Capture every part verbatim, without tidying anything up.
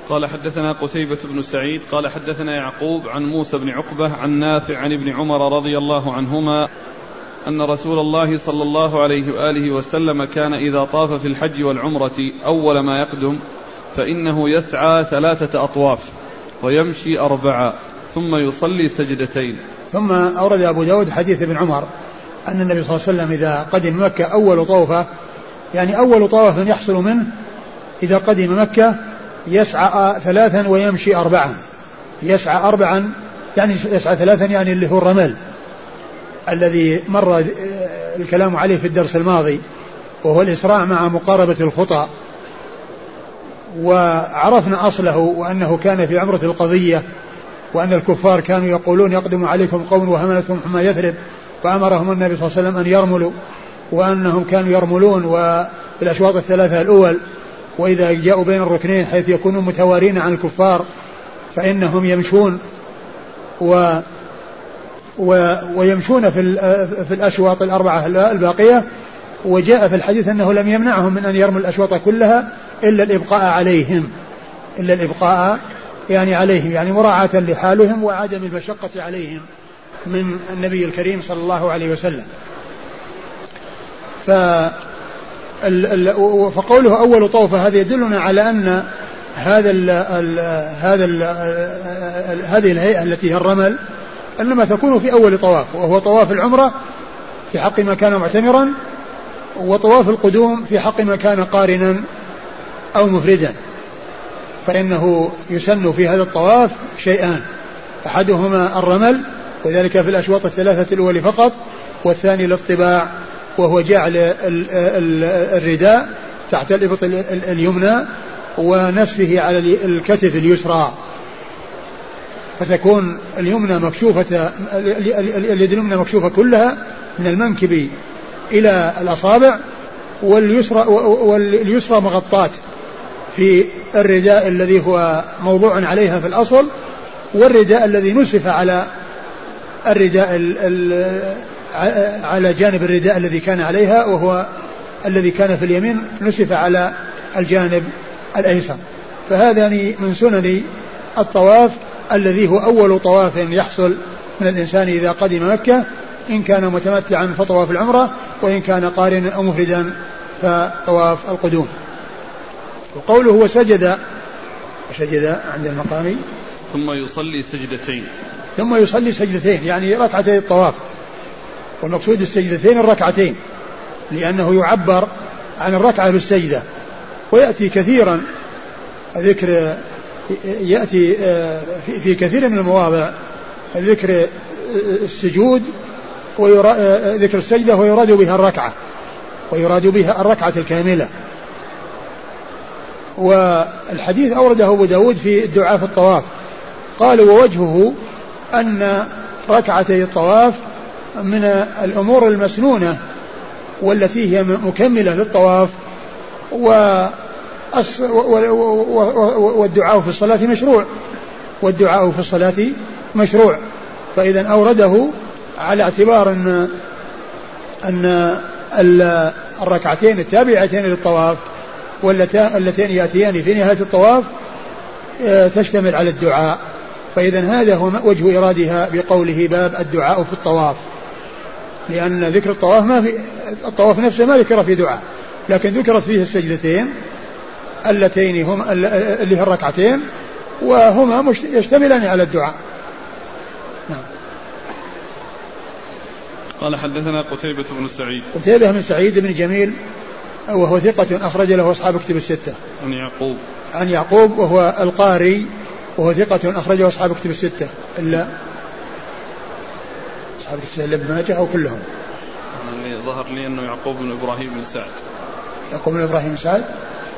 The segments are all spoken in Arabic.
قال حدثنا قتيبة بن سعيد قال حدثنا يعقوب عن موسى بن عقبة عن نافع عن ابن عمر رضي الله عنهما أن رسول الله صلى الله عليه وآله وسلم كان إذا طاف في الحج والعمرة أول ما يقدم فإنه يسعى ثلاثة أطواف ويمشي أربعة ثم يصلي سجدتين. ثم أورد أبو داود حديث ابن عمر أن النبي صلى الله عليه وسلم إذا قدم مكة أول طوفة، يعني أول طواف يحصل منه إذا قدم مكة، يسعى ثلاثا ويمشي أربعا. يسعى أربعا يعني يسعى ثلاثا يعني اللي هو الرمل الذي مر الكلام عليه في الدرس الماضي، وهو الإسراع مع مقاربة الخطى. وعرفنا أصله وأنه كان في عمرة القضية، وأن الكفار كانوا يقولون يقدم عليكم قوم وهمنتهم حمى يثرب، فأمرهم النبي صلى الله عليه وسلم أن يرملوا، وأنهم كانوا يرملون والأشواط الثلاثة الأول، وإذا جاءوا بين الركنين حيث يكونوا متوارين عن الكفار فإنهم يمشون و و ويمشون في في الأشواط الأربعة الباقية. وجاء في الحديث أنه لم يمنعهم من أن يرموا الأشواط كلها إلا الإبقاء عليهم إلا الإبقاء يعني عليهم يعني مراعاة لحالهم وعدم المشقة عليهم من النبي الكريم صلى الله عليه وسلم. ف فقوله أول طوفة هذا يدلنا على أن هذا ال ال هذا ال ال هذه الهيئة التي هي الرمل إنما تكون في أول طواف، وهو طواف العمرة في حق ما كان معتمرا، وطواف القدوم في حق ما كان قارنا أو مفردا. فإنه يسن في هذا الطواف شيئان، أحدهما الرمل وذلك في الأشواط الثلاثة الأول فقط، والثاني الاطباع وهو جعل الرداء تحت الإبط اليمنى ونسفه على الكتف اليسرى، فتكون اليمنى مكشوفة اليد اليمنى مكشوفة كلها من المنكب إلى الأصابع، واليسرى واليسرى مغطاة في الرداء الذي هو موضوع عليها في الأصل، والرداء الذي نسف على الرداء على جانب الرداء الذي كان عليها، وهو الذي كان في اليمين نسف على الجانب الأيسر. فهذا من سنن الطواف الذي هو أول طواف يحصل من الإنسان إذا قدم مكة، إن كان متمتعا فطواف العمرة، وإن كان قارنا أو مفردا فطواف القدوم. وقوله هو سجد سجد عند المقام ثم يصلي سجدتين ثم يصلي سجدتين يعني ركعتي الطواف، والمقصود السجدتين الركعتين، لأنه يعبر عن الركعة بالسجدة. ويأتي كثيرا ذكر يأتي في كثير من المواضع ذكر السجود وذكر السجدة ويراد بها الركعة ويراد بها الركعة الكاملة. والحديث أورده أبو داود في الدعاء في الطواف، قال ووجهه أن ركعتي الطواف من الأمور المسنونة والتي هي مكملة للطواف، والدعاء في الصلاة مشروع والدعاء في الصلاة مشروع فإذا أورده على اعتبار أن أن الركعتين التابعتين للطواف واللتين يأتيان في نهاية الطواف تشتمل على الدعاء. فإذا هذا هو وجه إرادها بقوله باب الدعاء في الطواف، لأن ذكر الطواف ما في الطواف نفسه ما ذكر في دعاء، لكن ذكرت فيه السجدتين اللتين هم اللي هي الركعتين، وهما يشتملان على الدعاء. نعم. قال حدثنا قتيبة بن سعيد قتيبة بن سعيد بن جميل وهو ثقة أخرج له أصحاب كتب الستة. عن يعقوب عن يعقوب وهو القاري وهو ثقة أخرجه أصحاب كتب الستة إلا أصحاب كتب الستة ابن ماجه أو كلهم. اللي ظهر لي أنه يعقوب بن إبراهيم بن سعد. يعقوب بن إبراهيم بن سعد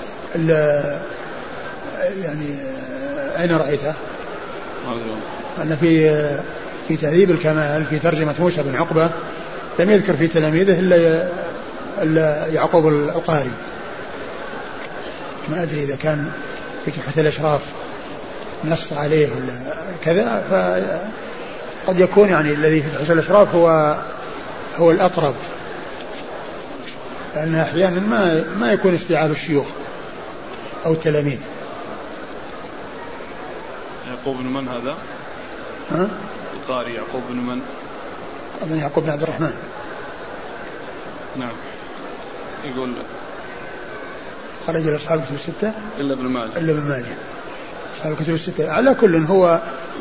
يعني أين رأيته؟ أن في في تهذيب الكمال في ترجمة موسى بن عقبة لم يذكر في تلاميذه إلا إلا يعقوب القاري. ما أدري إذا كان في تحفة الأشراف نص عليه ولا كذا، فقد يكون يعني الذي في تحفة الأشراف هو هو الأقرب، لأن أحيانا ما ما يكون استيعاب الشيوخ أو التلاميذ. يعقوب بن من هذا؟ ها؟ القاري يعقوب بن من؟ أظن يعقوب بن عبد الرحمن. نعم. يقول خرج أصحاب الكتب الستة إلا ابن ماجه. إلا ابن ماجه. أصحاب الكتب الستة. على كل هو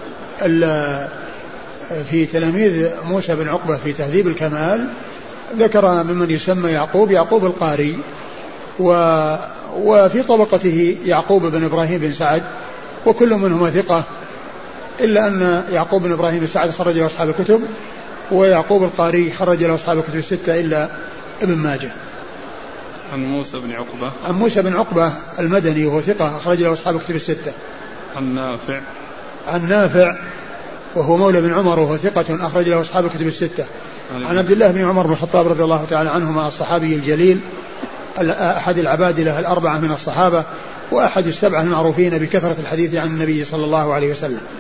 في تلاميذ موسى بن عقبة في تهذيب الكمال ذكر ممن يسمى يعقوب يعقوب القاري، و وفي طبقته يعقوب بن إبراهيم بن سعد، وكل منهما ثقة، إلا أن يعقوب بن إبراهيم بن سعد خرج له أصحاب الكتب، ويعقوب القاري خرج له أصحاب الكتب الستة إلا ابن ماجه. عن موسى بن عقبة عن موسى بن عقبة المدني وهو ثقة أخرج له أصحاب الكتب الستة. عن نافع عن نافع وهو مولى بن عمر وهو ثقة أخرج له أصحاب الكتب الستة. عن عبد الله بن عمر بن الخطاب رضي الله تعالى عنهما الصحابي الجليل أحد العبادلة الأربعة من الصحابة، وأحد السبعة المعروفين بكثرة الحديث عن النبي صلى الله عليه وسلم.